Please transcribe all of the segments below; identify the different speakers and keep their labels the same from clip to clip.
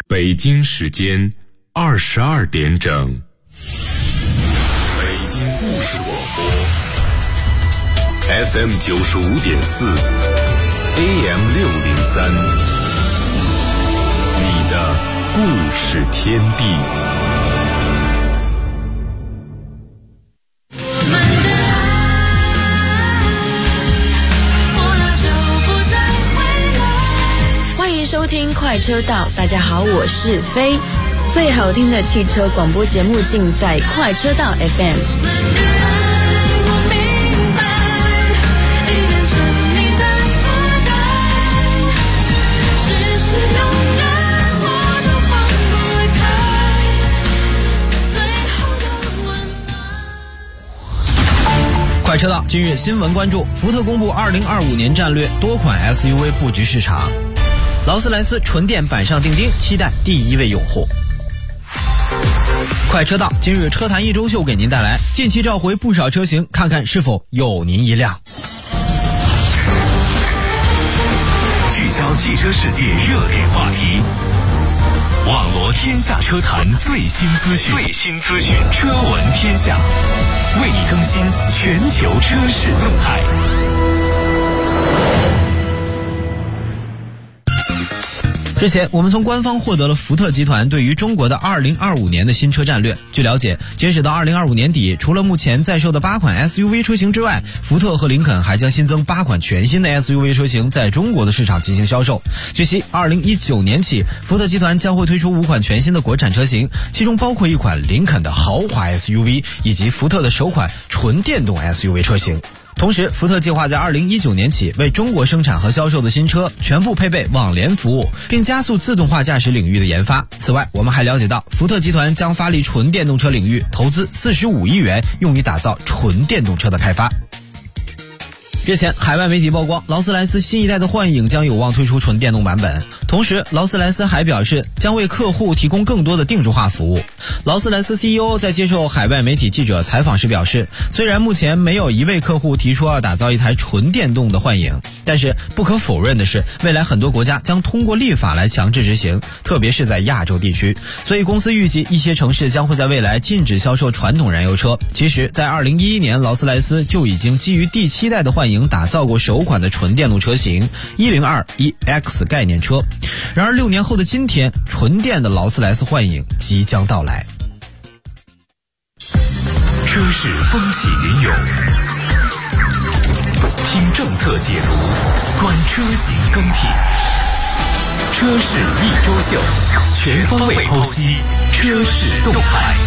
Speaker 1: 北京时间22点整，北京故事广播 FM 95.4 AM 603，你的故事天地。
Speaker 2: 收听快车道，大家好，我是飞。最好听的汽车广播节目尽在快车道 FM。
Speaker 3: 快车道今日新闻关注：福特公布2025年战略，多款 SUV 布局市场。劳斯莱斯纯电板上钉钉，期待第一位用户。快车道今日车坛一周秀给您带来近期召回不少车型，看看是否有您一辆。
Speaker 4: 聚焦汽车世界热点话题，网罗天下车坛最新资讯，车闻天下，为你更新全球车市动态。
Speaker 3: 之前我们从官方获得了福特集团对于中国的2025年的新车战略。据了解，截止到2025年底，除了目前在售的8款 SUV 车型之外，福特和林肯还将新增8款全新的 SUV 车型在中国的市场进行销售。据悉，2019年起，福特集团将会推出5款全新的国产车型，其中包括1款林肯的豪华 SUV 以及福特的首款纯电动 SUV 车型。同时，福特计划在2019年起为中国生产和销售的新车全部配备网联服务，并加速自动化驾驶领域的研发。此外，我们还了解到，福特集团将发力纯电动车领域，投资45亿元用于打造纯电动车的开发。日前，海外媒体曝光，劳斯莱斯新一代的幻影将有望推出纯电动版本。同时，劳斯莱斯还表示将为客户提供更多的定制化服务。劳斯莱斯 CEO 在接受海外媒体记者采访时表示，虽然目前没有一位客户提出要打造一台纯电动的幻影，但是不可否认的是，未来很多国家将通过立法来强制执行，特别是在亚洲地区。所以公司预计一些城市将会在未来禁止销售传统燃油车。其实，在2011年，劳斯莱斯就已经基于第7代的幻影打造过首款的纯电动车型 102EX 概念车。然而6年后的今天，纯电的劳斯莱斯幻影即将到来。
Speaker 4: 车市风起云涌，听政策解读，观车型更替，车市一周秀，全方位剖析车市动态。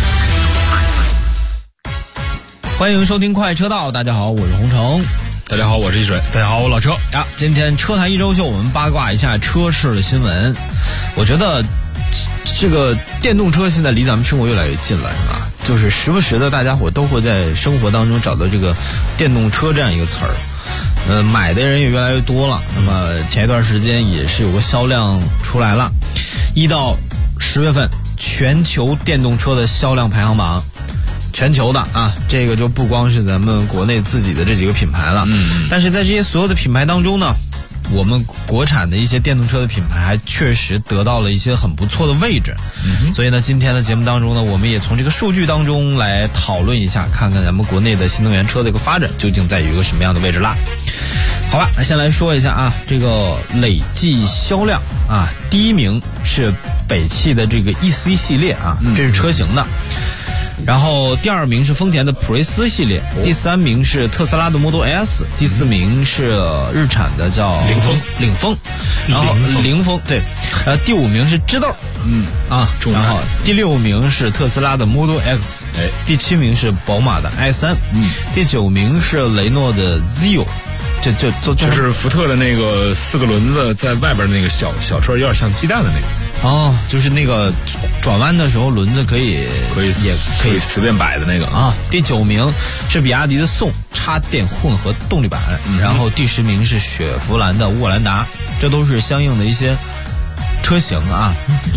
Speaker 3: 欢迎收听快车道，大家好，我是洪城。
Speaker 5: 大家好，我是一水。
Speaker 3: 大家好，我老车啊。今天车坛一周秀，我们八卦一下车市的新闻。我觉得这个电动车现在离咱们生活越来越近了，是吧？就是时不时的，大家伙都会在生活当中找到这个电动车这样一个词儿。买的人也越来越多了。那么前一段时间也是有个销量出来了，1到10月份全球电动车的销量排行榜。全球的啊，这个就不光是咱们国内自己的这几个品牌了，但是在这些所有的品牌当中呢，我们国产的一些电动车的品牌还确实得到了一些很不错的位置。所以呢，今天的节目当中呢，我们也从这个数据当中来讨论一下，看看咱们国内的新能源车的一个发展究竟在于一个什么样的位置啦。好吧，那先来说一下啊，这个累计销量啊，第1名是北汽的这个 EC 系列啊，这是车型的。然后第2名是丰田的普锐斯系列，第3名是特斯拉的 Model S， 第4名是日产的叫领风，然后凌风对，第5名是知豆，然后第6名是特斯拉的 Model X， 第7名是宝马的 i3，第9名是雷诺的 Zio。
Speaker 5: 就是福特的那个4个轮子在外边那个小车，有点像鸡蛋的那个。
Speaker 3: 哦，就是那个转弯的时候轮子可以
Speaker 5: 随便摆的那个
Speaker 3: 啊。第9名是比亚迪的宋插电混合动力版，然后第10名是雪佛兰的沃兰达，这都是相应的一些车型啊。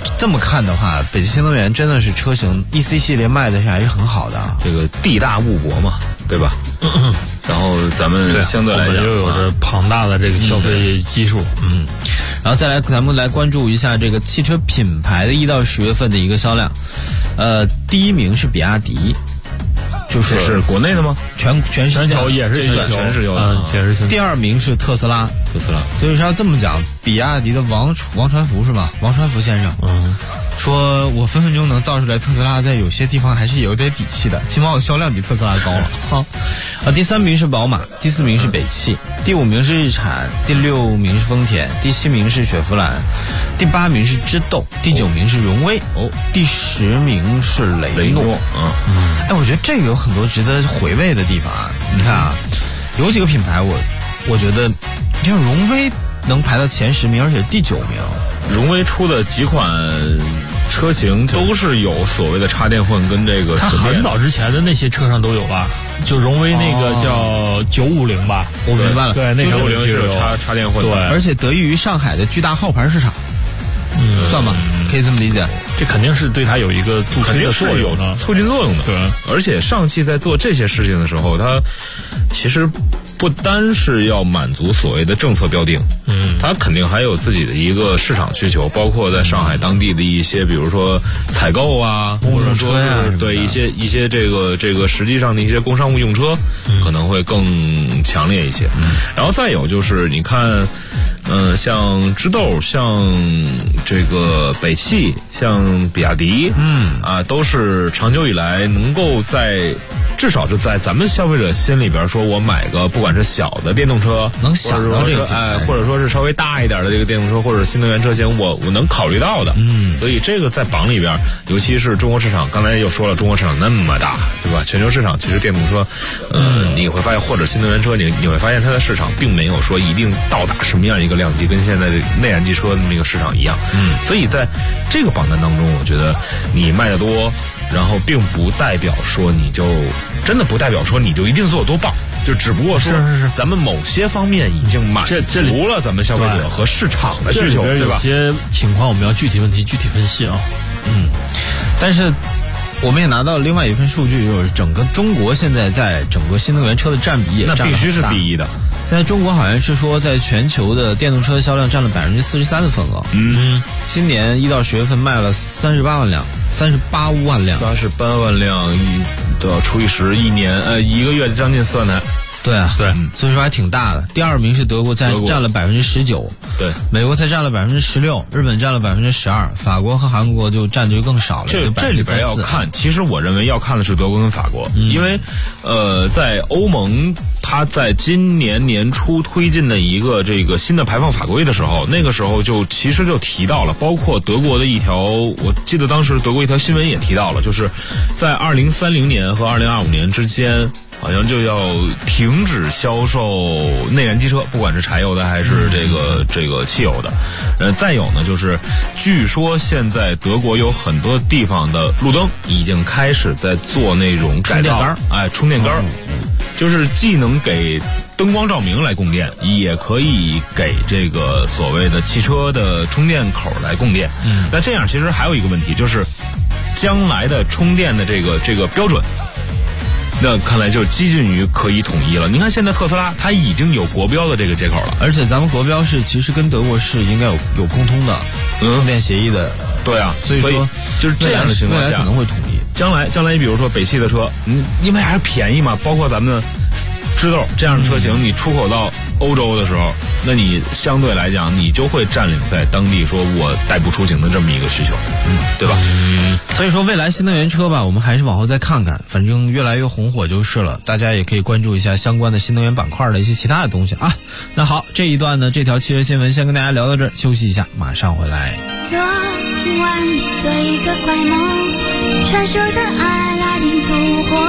Speaker 3: 这么看的话，北汽新能源真的是车型 EC 系列卖的是还是很好的啊。
Speaker 5: 这个地大物博嘛，对吧？然后咱们相对来讲
Speaker 6: 又有着庞大的这个消费基数。
Speaker 3: 然后再来，咱们来关注一下这个汽车品牌的1到10月份的一个销量。第一名是比亚迪，
Speaker 5: 就是国内的吗？
Speaker 3: 全球
Speaker 6: 也是
Speaker 5: 全是有的。
Speaker 3: 第二名是特斯拉。所以说要这么讲，比亚迪的王传福是吧？王传福先生，说我分分钟能造出来特斯拉在有些地方还是有点底气的，起码我销量比特斯拉高了。第3名是宝马，第4名是北汽，第5名是日产，第6名是丰田，第7名是雪佛兰，第8名是知豆，第9名是荣威，第10名是雷诺。我觉得这个有很多值得回味的地方啊。你看啊，有几个品牌我觉得，像荣威能排到前10名，而且第9名。
Speaker 5: 荣威出的几款车型都是有所谓的插电混跟这个，
Speaker 6: 它很早之前的那些车上都有吧？就荣威那个叫950吧，
Speaker 3: 我明白了。
Speaker 6: 对，那
Speaker 5: 950是插电混。
Speaker 6: 对，
Speaker 3: 而且得益于上海的巨大号牌市场，算吧，可以这么理解。
Speaker 6: 这肯定是对它有一个助推的作用的，
Speaker 5: 促进作用的。
Speaker 6: 对，
Speaker 5: 而且上汽在做这些事情的时候，它其实不单是要满足所谓的政策标定，它肯定还有自己的一个市场需求，包括在上海当地的一些，比如说采购啊，或者说是对一些这个实际上的一些工商务用车，可能会更强烈一些。然后再有就是你看，像知豆，像这个北汽，像比亚迪，都是长久以来能够至少是在咱们消费者心里边说，我买个不管是小的电动车，
Speaker 3: 能想到这个，
Speaker 5: 或者说是稍微大一点的这个电动车或者新能源车型，我能考虑到的。所以这个在榜里边，尤其是中国市场，刚才又说了，中国市场那么大，对吧？全球市场其实电动车，你会发现，或者新能源车，你会发现它的市场并没有说一定到达什么样一个量级，跟现在内燃机车的那个市场一样。所以在这个榜单当中，我觉得你卖的多，然后并不代表说你就真的不代表说你就一定做有多棒，就只不过说咱们某些方面已经满足了咱们消费者和市场的需求，对吧？
Speaker 6: 有些情况我们要具体问题具体分析啊。
Speaker 3: 但是我们也拿到另外一份数据，就是整个中国现在在整个新能源车的占比也占了很大，
Speaker 5: 那必须是第一的。
Speaker 3: 现在中国好像是说，在全球的电动车销量占了43%的份额。今年1到10月份卖了38万辆，38万辆
Speaker 5: ，38万辆都要除以10，一个月将近4万台。
Speaker 3: 对啊，对，所以说还挺大的。第2名是德国，占了19%，
Speaker 5: 对，
Speaker 3: 美国才占了16%，日本占了12%，法国和韩国就占的就更少了。
Speaker 5: 这里边要看，其实我认为要看的是德国跟法国，因为在欧盟，它在今年年初推进的一个这个新的排放法规的时候，那个时候其实就提到了，包括德国的一条，我记得当时德国一条新闻也提到了，就是在2030年和2025年之间，好像就要停止销售内燃机车，不管是柴油的还是这个汽油的。再有呢，就是据说现在德国有很多地方的路灯已经开始在做那种改造，充电杆，就是既能给灯光照明来供电，也可以给这个所谓的汽车的充电口来供电。那这样其实还有一个问题，就是将来的充电的这个标准，那看来就接近于可以统一了。你看现在特斯拉它已经有国标的这个接口了，
Speaker 3: 而且咱们国标是其实跟德国是应该有共通的充电协议的。
Speaker 5: 对啊，
Speaker 3: 所以说
Speaker 5: 就是这样的情况下，
Speaker 3: 未来可能会统一。
Speaker 5: 将来你比如说北汽的车，因为还是便宜嘛，包括咱们的知豆这样的车型，你出口到欧洲的时候，那你相对来讲你就会占领在当地说我代步出行的这么一个需求，对吧？
Speaker 3: 所以说未来新能源车吧，我们还是往后再看看，反正越来越红火就是了。大家也可以关注一下相关的新能源板块的一些其他的东西啊。那好，这一段呢，这条汽车新闻先跟大家聊到这儿，休息一下，马上回来。
Speaker 7: 昨晚做一个怪梦，传说的阿拉丁复活，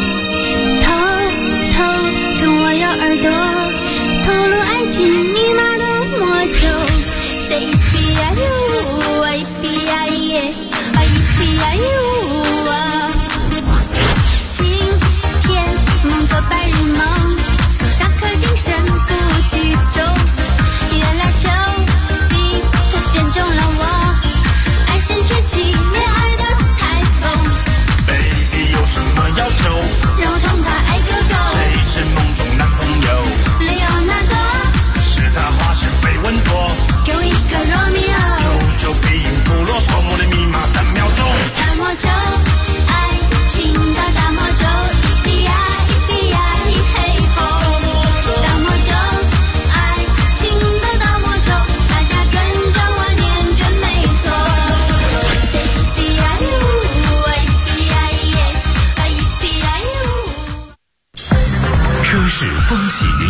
Speaker 7: 偷跟我咬耳朵，透露爱情密码的魔咒。Say you, I be I yeah, I be I you 啊。今天梦做白日梦，从上课精神不集中，原来丘比特选中了我，爱上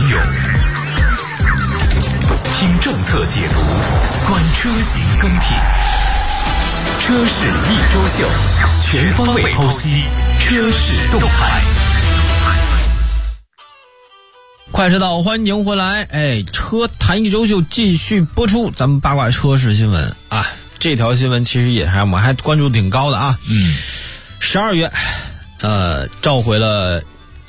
Speaker 4: 咏，听政策解读，观车型更替。车市一周秀，全方位剖析车市动态。
Speaker 3: 快车道，欢迎回来！车谈一周秀继续播出，咱们八卦车市新闻啊，这条新闻其实也我们还关注挺高的啊。12月，召回了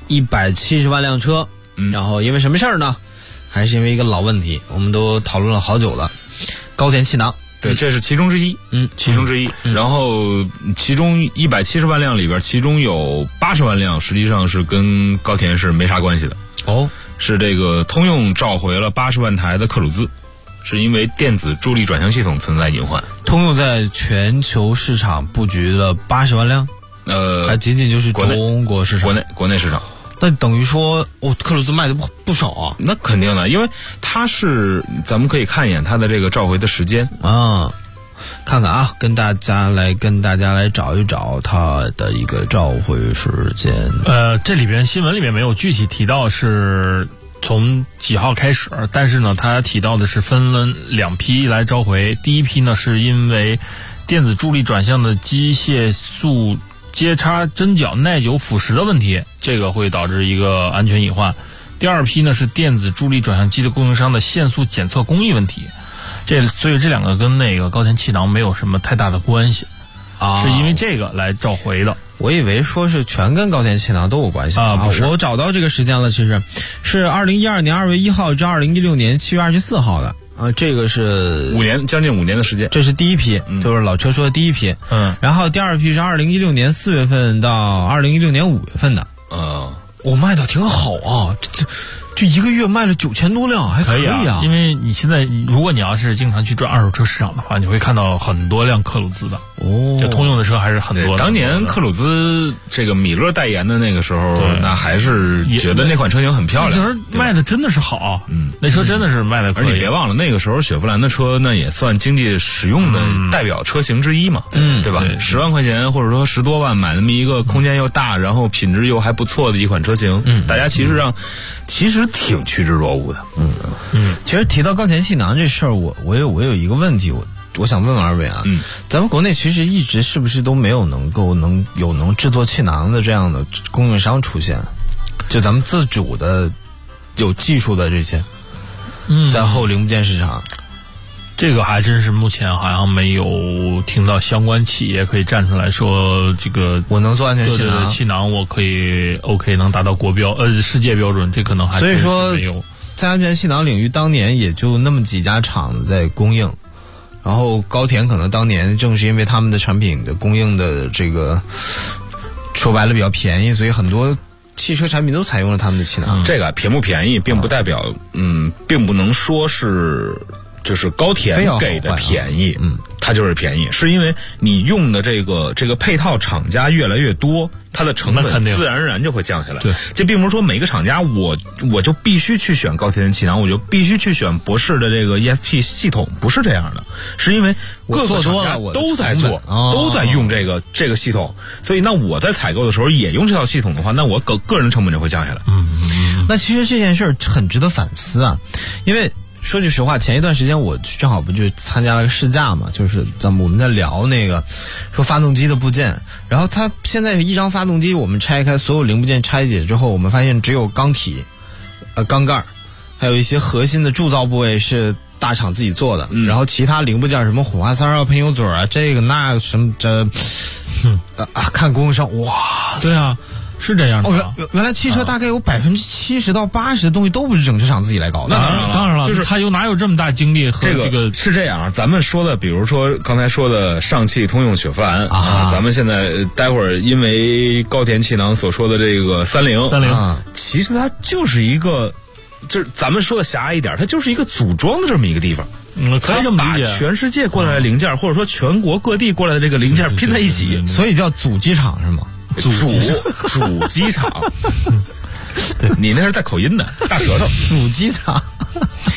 Speaker 3: 170万辆车，然后因为什么事儿呢？还是因为一个老问题，我们都讨论了好久了，高田气囊。
Speaker 5: 对，这是其中之一。然后其中170万辆里边，其中有80万辆实际上是跟高田是没啥关系的。是这个通用召回了80万台的克鲁兹，是因为电子助力转向系统存在隐患。
Speaker 3: 通用在全球市场布局了80万辆，还仅仅就是中国市场，
Speaker 5: 国内市场。
Speaker 3: 那等于说，克鲁兹卖的不少啊。
Speaker 5: 那肯定的，因为它是咱们可以看一眼它的这个召回的时间
Speaker 3: 啊，看看啊，跟大家来找一找它的一个召回时间。
Speaker 6: 这里边新闻里面没有具体提到是从几号开始，但是呢，他提到的是分了2批来召回。第一批呢，是因为电子助力转向的机械速接插针脚耐久腐蚀的问题，这个会导致一个安全隐患。第二批呢，是电子助力转向机的供应商的限速检测工艺问题。所以这两个跟那个高田气囊没有什么太大的关系啊，是因为这个来召回的。
Speaker 3: 我以为说是全跟高田气囊都有关系
Speaker 6: 啊，不是。
Speaker 3: 我找到这个时间了，其实是2012年2月1号至2016年7月24号的。这个是
Speaker 5: 将近5年的时间。
Speaker 3: 这是第一批，就是老车说的第一批。然后第二批是2016年4月份到2016年5月份的。我卖的挺好啊，这一个月卖了9000多辆，还可以啊。
Speaker 6: 因为你现在如果你要是经常去转二手车市场的话，你会看到很多辆克鲁兹的。这通用的车还是很多的。
Speaker 5: 当年克鲁兹这个米勒代言的那个时候，那还是觉得那款车型很漂亮，
Speaker 6: 那车卖的真的是好。那车真的是卖的可以。
Speaker 5: 而你别忘了，那个时候雪佛兰的车那也算经济实用的代表车型之一嘛，对吧？10万块钱或者说10多万买那么一个空间又大，然后品质又还不错的一款车型，大家其实挺趋之若鹜的。
Speaker 3: 其实提到高田气囊这事儿，我有一个问题，我想问问二位啊，咱们国内其实一直是不是都没有能制作气囊的这样的供应商出现？就咱们自主的有技术的这些，在后零部件市场，
Speaker 6: 这个还真是目前好像没有听到相关企业可以站出来说这个
Speaker 3: 我能做安全气囊，
Speaker 6: 对气囊我可以 OK 能达到世界标准，这可能还真是没有。
Speaker 3: 所以说，在安全气囊领域，当年也就那么几家厂子在供应。然后高田可能当年正是因为他们的产品的供应的这个说白了比较便宜，所以很多汽车产品都采用了他们的气囊。
Speaker 5: 这个便不便宜并不代表并不能说是就是高田给的便宜，它就是便宜，是因为你用的这个配套厂家越来越多，它的成本自然而然就会降下来。
Speaker 6: 对，
Speaker 5: 这并不是说每个厂家我就必须去选高田的气囊，我就必须去选博世的这个 ESP 系统，不是这样的，是因为各个厂家都在做，都在用这个系统，所以那我在采购的时候也用这套系统的话，那我个人成本就会降下来。
Speaker 3: 那其实这件事儿很值得反思啊，因为说句实话，前一段时间我正好不就参加了个试驾嘛，就是我们在聊那个说发动机的部件，然后它现在一张发动机我们拆开所有零部件拆解之后，我们发现只有缸体、缸盖，还有一些核心的铸造部位是大厂自己做的，然后其他零部件什么火花塞啊、喷油嘴啊，这个那什么看供应商，哇，
Speaker 6: 对啊。是这样的
Speaker 3: 原来汽车大概有70%到80%的东西都不是整车厂自己来搞的。
Speaker 6: 当然了，就是他哪有这么大精力和这个
Speaker 5: 是这样。咱们说的，比如说刚才说的上汽通用雪佛兰咱们现在待会儿因为高田气囊所说的这个30，其实它就是一个，就是咱们说的狭隘一点，它就是一个组装的这么一个地方。
Speaker 6: 可以这么理解，
Speaker 5: 把全世界过来的零件，或者说全国各地过来的这个零件拼在一起，
Speaker 3: 所以叫主机厂是吗？
Speaker 5: 主机厂，对，你那是带口音的大舌头。
Speaker 3: 主机厂，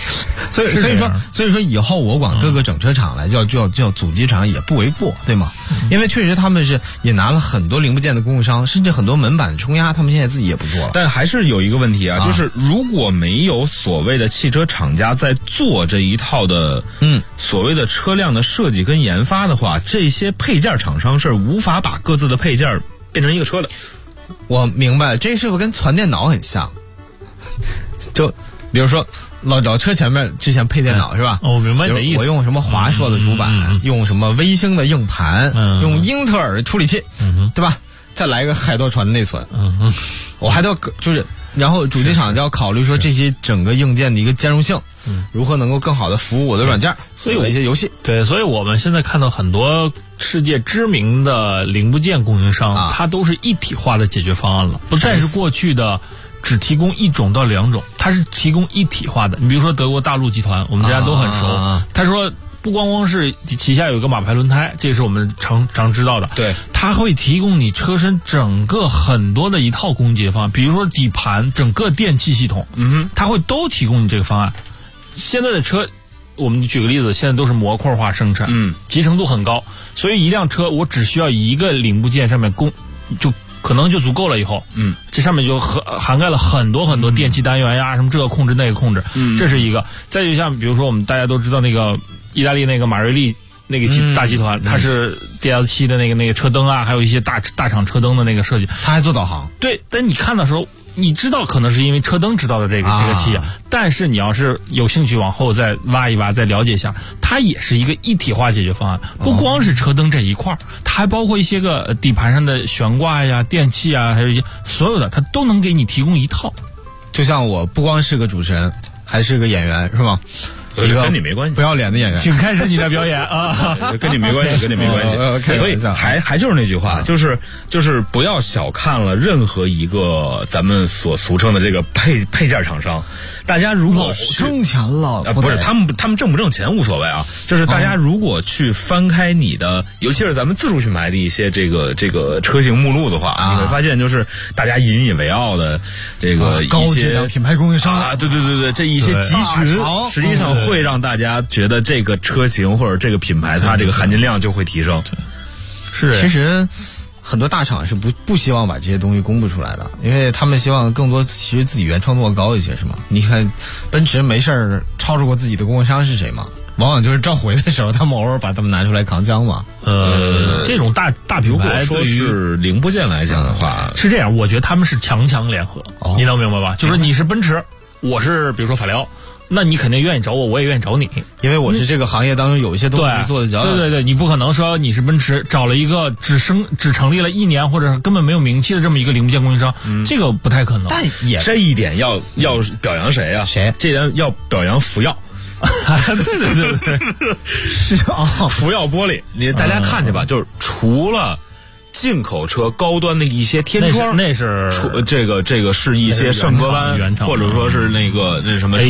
Speaker 3: 所以说以后我管各个整车厂来叫主机厂也不为过，对吗？因为确实他们是也拿了很多零部件的供应商，甚至很多门板冲压他们现在自己也不做了。
Speaker 5: 但还是有一个问题啊，就是如果没有所谓的汽车厂家在做这一套的所谓的车辆的设计跟研发的话，这些配件厂商是无法把各自的配件变成一个车的。
Speaker 3: 我明白，这是不是跟传电脑很像？就比如说老车前面之前配电脑是吧？
Speaker 6: 我明白你的意思。
Speaker 3: 我用什么华硕的主板，用什么微星的硬盘，用英特尔的处理器，对吧？再来个海盗船内存，我还得就是，然后主机厂就要考虑说这些整个硬件的一个兼容性，如何能够更好的服务我的软件，所以有一些游戏。
Speaker 6: 对，所以我们现在看到很多世界知名的零部件供应商，它都是一体化的解决方案了，不再是过去的只提供一种到两种，它是提供一体化的。你比如说德国大陆集团，我们大家都很熟，他说不光是旗下有一个马牌轮胎，这是我们常知道的。
Speaker 5: 对，
Speaker 6: 它会提供你车身整个很多的一套供给方案，比如说底盘、整个电气系统，它会都提供你这个方案。现在的车，我们举个例子，现在都是模块化生产，集成度很高，所以一辆车我只需要一个零部件上面就可能就足够了。以后，这上面就涵盖了很多很多电气单元呀，什么这个控制那个控制，这是一个。再就像比如说我们大家都知道那个意大利那个马瑞利那个大集团，它是 DS7 的那个车灯啊，还有一些大厂车灯的那个设计，
Speaker 3: 它还做导航。
Speaker 6: 对，但你看的时候，你知道可能是因为车灯知道的这个企业，但是你要是有兴趣往后再挖一挖，再了解一下，它也是一个一体化解决方案。不光是车灯这一块，它还包括一些个底盘上的悬挂呀、电器啊，还有一些所有的，它都能给你提供一套。
Speaker 3: 就像我不光是个主持人，还是个演员，是吗？
Speaker 5: 跟你没关系，
Speaker 3: 不要脸的演员，
Speaker 6: 请开始你的表演啊！
Speaker 5: 跟你没关系，跟你没关系。所以还就是那句话，就是不要小看了任何一个咱们所俗称的这个配件厂商。大家如果
Speaker 3: 挣钱了，
Speaker 5: 不是他们挣不挣钱无所谓啊，就是大家如果去翻开你的，尤其是咱们自主品牌的一些这个车型目录的话，你会发现就是大家引以为傲的这个一些
Speaker 3: 高质量品牌供应商
Speaker 5: 啊，对，这一些集群，实际上会让大家觉得这个车型或者这个品牌它这个含金量就会提升。
Speaker 3: 是，其实很多大厂是不希望把这些东西公布出来的，因为他们希望更多其实自己原创度高一些，是吗？你看奔驰没事儿超出过自己的供应商是谁吗？往往就是召回的时候，他们偶尔把他们拿出来扛枪嘛。
Speaker 6: 这种大品牌
Speaker 5: 说是零部件来讲的话，
Speaker 6: 是这样，我觉得他们是强联合，你能明白吧？就是你是奔驰，我是比如说法拉，那你肯定愿意找我，我也愿意找你，
Speaker 3: 因为我是这个行业当中有一些东西做的较
Speaker 6: 对，你不可能说你是奔驰找了一个只成立了1年或者根本没有名气的这么一个零部件供应商，这个不太可能。
Speaker 3: 但也
Speaker 5: 这一点要表扬谁啊？
Speaker 3: 谁？
Speaker 5: 这点要表扬福耀。
Speaker 6: 对，
Speaker 5: 是啊，福耀玻璃，大家看去吧，就是除了进口车高端的一些天窗，
Speaker 6: 那是
Speaker 5: 这个是一些圣格湾，或者说是那个什么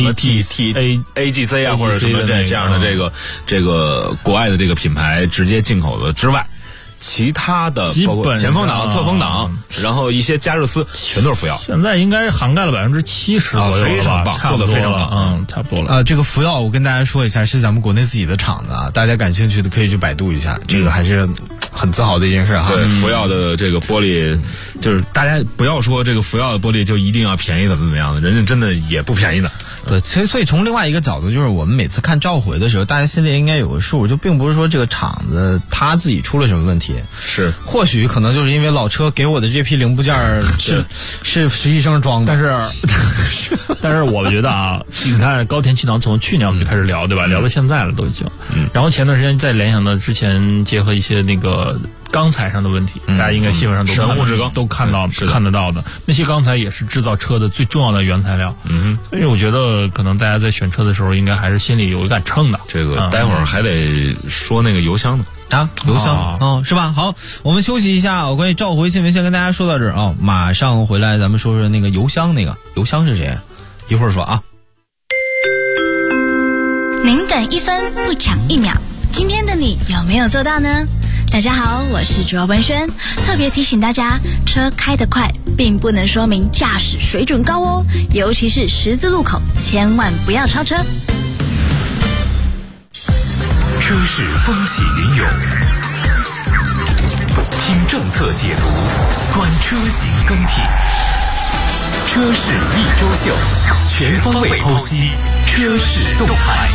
Speaker 5: AGC 啊，或者什么这样的这个国外的这个品牌直接进口的之外，其他的包括前风挡、侧风挡，然后一些加热丝，全都是福耀。
Speaker 6: 现在应该涵盖了70%左右，
Speaker 5: 非常棒，做得非常棒，
Speaker 6: 差不多了。
Speaker 3: 这个福耀我跟大家说一下，是咱们国内自己的厂子啊，大家感兴趣的可以去百度一下，这个还是很自豪的一件事哈。
Speaker 5: 对，福耀的这个玻璃，就是大家不要说这个福耀的玻璃就一定要便宜怎么样的，人家真的也不便宜的。
Speaker 3: 对，所以从另外一个角度，就是我们每次看召回的时候，大家心里应该有个数，就并不是说这个厂子他自己出了什么问题，
Speaker 5: 是
Speaker 3: 或许可能就是因为老车给我的这批零部件是实习生装的，
Speaker 6: 但是我觉得啊，你看高田气囊从去年我们就开始聊，对吧？聊到现在了都已经，然后前段时间再联想到之前结合一些那个钢材上的问题，大家应该新闻上都看得到的，那些钢材也是制造车的最重要的原材料。所以我觉得可能大家在选车的时候，应该还是心里有一杆秤的。
Speaker 5: 这个待会儿还得说那个油箱的
Speaker 3: 油箱是吧？好，我们休息一下，关于召回新闻先跟大家说到这儿啊，马上回来咱们说说那个油箱是谁？一会儿说啊。
Speaker 7: 您等1分不抢1秒，今天的你有没有做到呢？大家好，我是主要文轩，特别提醒大家，车开得快并不能说明驾驶水准高哦，尤其是十字路口，千万不要超车。
Speaker 4: 车市风起云涌，听政策解读，观车型更替。车市一周秀，全方位剖析车市动态。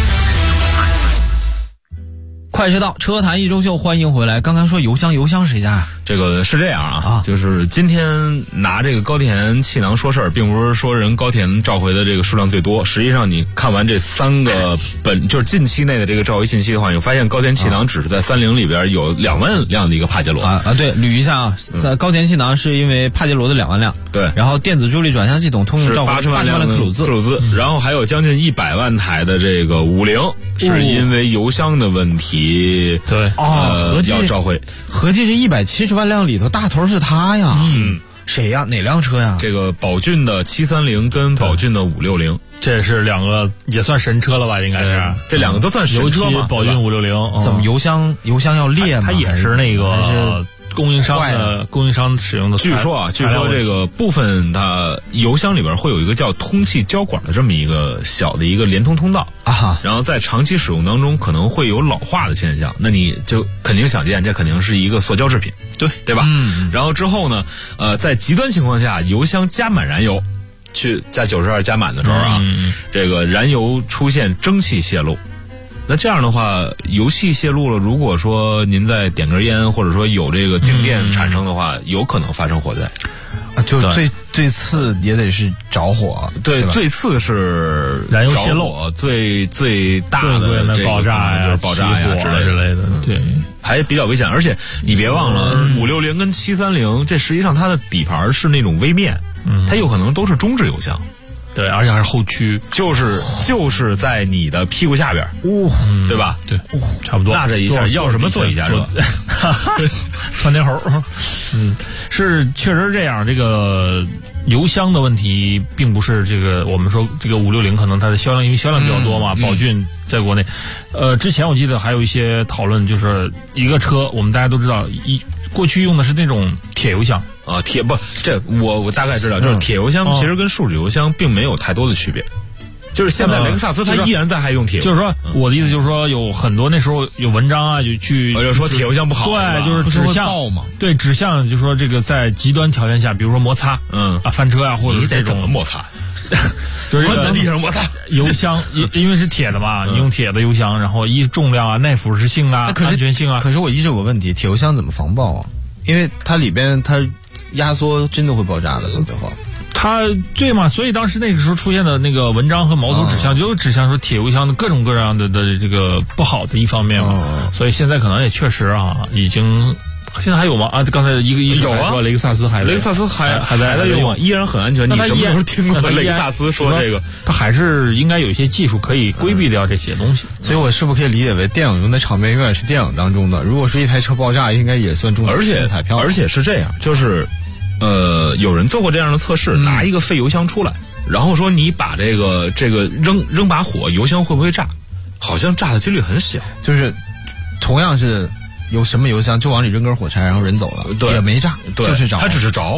Speaker 3: 快车道车坛一周秀，欢迎回来。刚才说油箱谁家呀？
Speaker 5: 这个是这样啊，就是今天拿这个高田气囊说事儿，并不是说人高田召回的这个数量最多。实际上，你看完这3个就是近期内的这个召回信息的话，你发现高田气囊只是在30里边有2万辆的一个帕杰罗
Speaker 3: 对，捋一下啊，高田气囊是因为帕杰罗的2万辆，
Speaker 5: 对，
Speaker 3: 然后电子助力转向系统通用召回
Speaker 5: 80万辆
Speaker 3: 克鲁兹，
Speaker 5: 然后还有将近100万台的这个50，是因为油箱的问题，
Speaker 6: 对
Speaker 3: 合计
Speaker 5: 要召回，
Speaker 3: 合计这170万辆里头大头是他呀，谁呀？哪辆车呀？
Speaker 5: 这个宝骏的730跟宝骏的560，
Speaker 6: 这是2个也算神车了吧？应该是
Speaker 5: 这2个都算神车嘛？
Speaker 6: 宝骏560，
Speaker 3: 怎么油箱要裂吗？
Speaker 6: 它也是那个供应商使用的。
Speaker 5: 据说这个部分它油箱里边会有一个叫通气胶管的这么一个小的一个连通通道
Speaker 3: 啊，
Speaker 5: 然后在长期使用当中可能会有老化的现象，那你就肯定想见这肯定是一个塑胶制品，对吧？然后之后呢，在极端情况下，油箱加满燃油，去加92加满的时候啊，这个燃油出现蒸汽泄漏。那这样的话，油气泄露了，如果说您再点根烟，或者说有这个静电产生的话，有可能发生火灾。
Speaker 3: 就最次也得是着火，
Speaker 5: 对，最次是
Speaker 6: 燃油泄漏，
Speaker 5: 最大的这个
Speaker 6: 爆炸呀、
Speaker 5: 之类的，
Speaker 6: 对，
Speaker 5: 还比较危险。而且你别忘了，560跟730，这实际上它的底盘是那种微面，它有可能都是中置油箱。
Speaker 6: 对，而且还是后驱，
Speaker 5: 就是在你的屁股下边，对吧？
Speaker 6: 对，差不多。
Speaker 5: 那这一下要什么座椅加热？
Speaker 6: 窜天猴，是确实是这样。这个油箱的问题，并不是这个我们说这个560可能它的销量，因为销量比较多嘛。宝骏在国内，之前我记得还有一些讨论，就是一个车，我们大家都知道，过去用的是那种铁油箱。
Speaker 5: 我大概知道，就是铁油箱其实跟树脂油箱并没有太多的区别，就是现在雷克萨斯它依然在还用铁油箱。
Speaker 6: 就是说，我的意思就是说，有很多那时候有文章啊，就
Speaker 5: 说铁油箱不好，
Speaker 6: 对，就是指向
Speaker 3: 嘛，
Speaker 6: 对，指向就是说这个在极端条件下，比如说摩擦，翻车啊，或者是这种
Speaker 5: 怎么摩擦，
Speaker 6: 就是
Speaker 5: 在地上摩擦
Speaker 6: 油箱，因为是铁的嘛，你用铁的油箱，然后重量啊、耐腐蚀性啊、安全性啊。
Speaker 3: 可是我一直有个问题，铁油箱怎么防爆啊？因为它里边压缩真的会爆炸的，到最后。
Speaker 6: 它对嘛？所以当时那个时候出现的那个文章和矛头指向，就指向说铁油箱的各种各样的这个不好的一方面嘛。所以现在可能也确实啊，已经现在还有吗？刚才一
Speaker 5: 有啊，
Speaker 6: 雷克萨斯还在用，
Speaker 5: 依然很安全。你什么时候听过雷克萨斯说这个？
Speaker 6: 它还是应该有一些技术可以规避掉这些东西。
Speaker 3: 所以我是不是可以理解为电影中的场面永远是电影当中的？如果是一台车爆炸，应该也算中彩票。
Speaker 5: 而且是这样，就是有人做过这样的测试，拿一个废油箱出来，然后说你把这个扔把火，油箱会不会炸？好像炸的几率很小，
Speaker 3: 就是同样是有什么油箱，就往里扔根火柴，然后人走了，也没炸，就是着，
Speaker 5: 它只是着。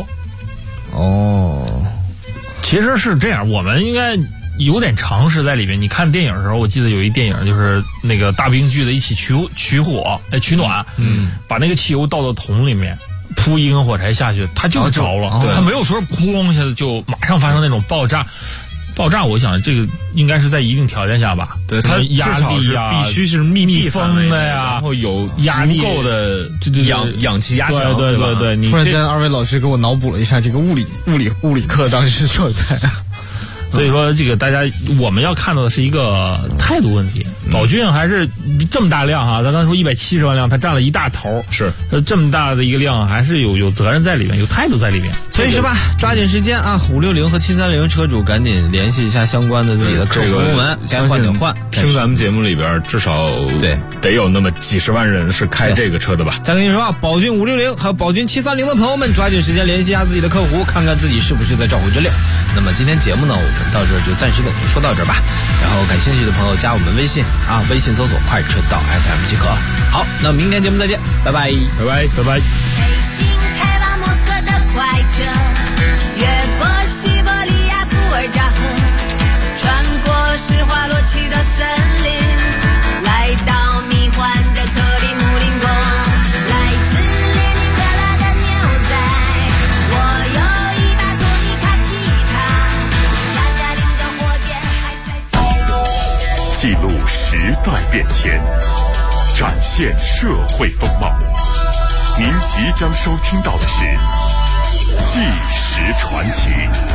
Speaker 6: 其实是这样，我们应该有点常识在里面。你看电影的时候，我记得有一电影就是那个大兵聚在一起取暖，把那个汽油倒到桶里面。扑一根火柴下去，它就着了，它没有说哐一下子就马上发生那种爆炸。我想这个应该是在一定条件下吧，
Speaker 5: 对，它
Speaker 6: 压力啊，
Speaker 5: 必须是密
Speaker 6: 封的呀，
Speaker 5: 然后有足够的氧气压强，
Speaker 6: 对。
Speaker 3: 突然间，二位老师给我脑补了一下这个物理课当时状态。
Speaker 6: 所以说，这个大家我们要看到的是一个态度问题。宝骏还是这么大量哈，咱刚才说170万辆，它占了一大头，
Speaker 5: 是
Speaker 6: 这么大的一个量，还是有责任在里面，有态度在里面。
Speaker 3: 所以是吧？抓紧时间啊，560和730车主赶紧联系一下相关的自己的客服部门，该换得换。
Speaker 5: 听咱们节目里边至少得有那么几十万人是开这个车的吧？
Speaker 3: 再跟你说啊，宝骏560还有宝骏730的朋友们，抓紧时间联系一下自己的客服，看看自己是不是在召回之列。那么今天节目呢，我们到这儿就暂时跟您说到这儿吧。然后感兴趣的朋友加我们微信啊，微信搜索快车道 FM 即可。好，那明天节目再见，拜拜。
Speaker 7: 北京开往莫斯科的快车，越过西伯利亚伏尔加河，穿过施华洛奇的森林，来到迷幻
Speaker 1: 记录时代变迁，展现社会风貌。您即将收听到的是《纪实传奇》。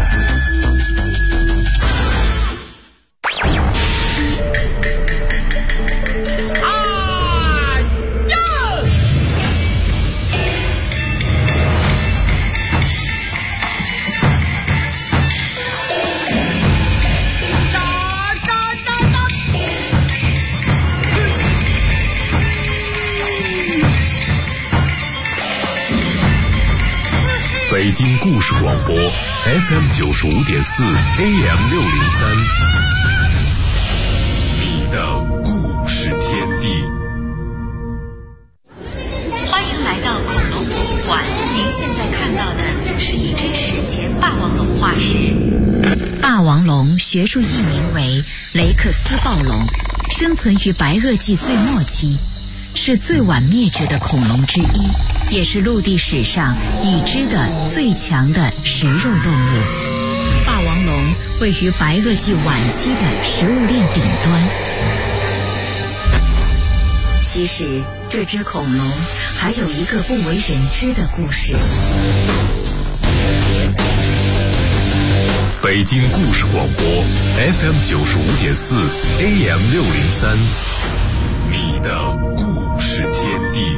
Speaker 1: 北京故事广播 FM 95.4 AM 603，你的故事天地。
Speaker 8: 欢迎来到恐龙博物馆，您现在看到的是一只史前霸王龙化石。霸王龙学术译名为雷克斯暴龙，生存于白垩纪最末期，是最晚灭绝的恐龙之一，也是陆地史上已知的最强的食肉动物。霸王龙位于白垩纪晚期的食物链顶端。其实这只恐龙还有一个不为人知的故事。
Speaker 1: 北京故事广播 FM 95.4 AM 603，你的故事天地。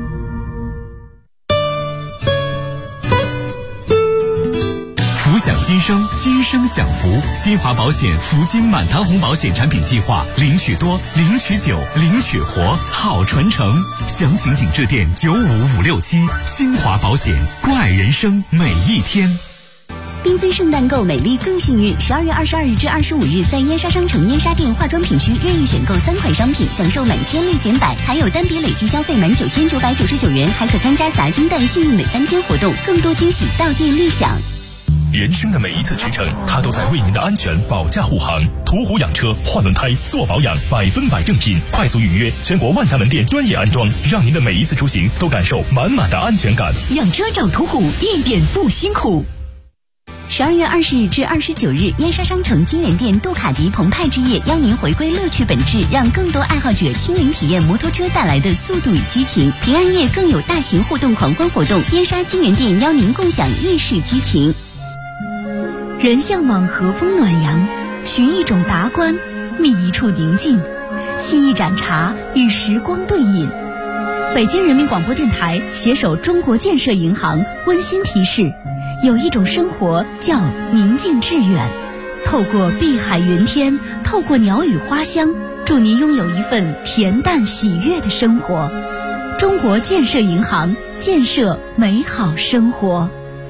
Speaker 4: 福享今生，今生享福。新华保险福金满堂红保险产品计划，领取多，领取久，领取活，好传承。详情请致电95567。新华保险，关爱人生每一天。
Speaker 9: 缤纷圣诞购，美丽更幸运。12月22日至25日，在燕莎商城燕莎店化妆品区任意选购3款商品，享受满千立减100，还有单笔累计消费满9999元，还可参加砸金蛋幸运每3天活动，更多惊喜到店立享。
Speaker 4: 人生的每一次驰骋，它都在为您的安全保驾护航。途虎养车换轮胎做保养，100%正品，快速预约，全国万家门店专业安装，让您的每一次出行都感受满满的安全感。
Speaker 9: 养车找途虎，一点不辛苦。12月20日至29日，燕莎商城金源店杜卡迪澎湃之夜邀您回归乐趣本质，让更多爱好者亲临体验摩托车带来的速度与激情。平安夜更有大型互动狂欢活动，燕莎金源店邀您共享夜市激情。人向往和风暖阳，寻一种达观，觅一处宁静，沏一盏茶，与时光对饮。北京人民广播电台携手中国建设银行温馨提示：有一种生活叫宁静致远。透过碧海云天，透过鸟语花香，祝您拥有一份恬淡喜悦的生活。中国建设银行，建设美好生活。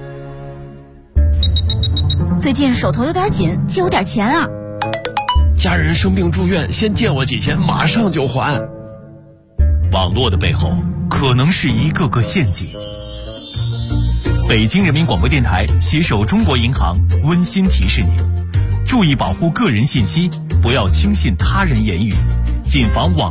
Speaker 9: 最近手头有点紧，借我点钱啊！
Speaker 10: 家人生病住院，先借我几千，马上就还。
Speaker 4: 网络的背后可能是一个个陷阱。北京人民广播电台携手中国银行温馨提示您：注意保护个人信息，不要轻信他人言语，谨防网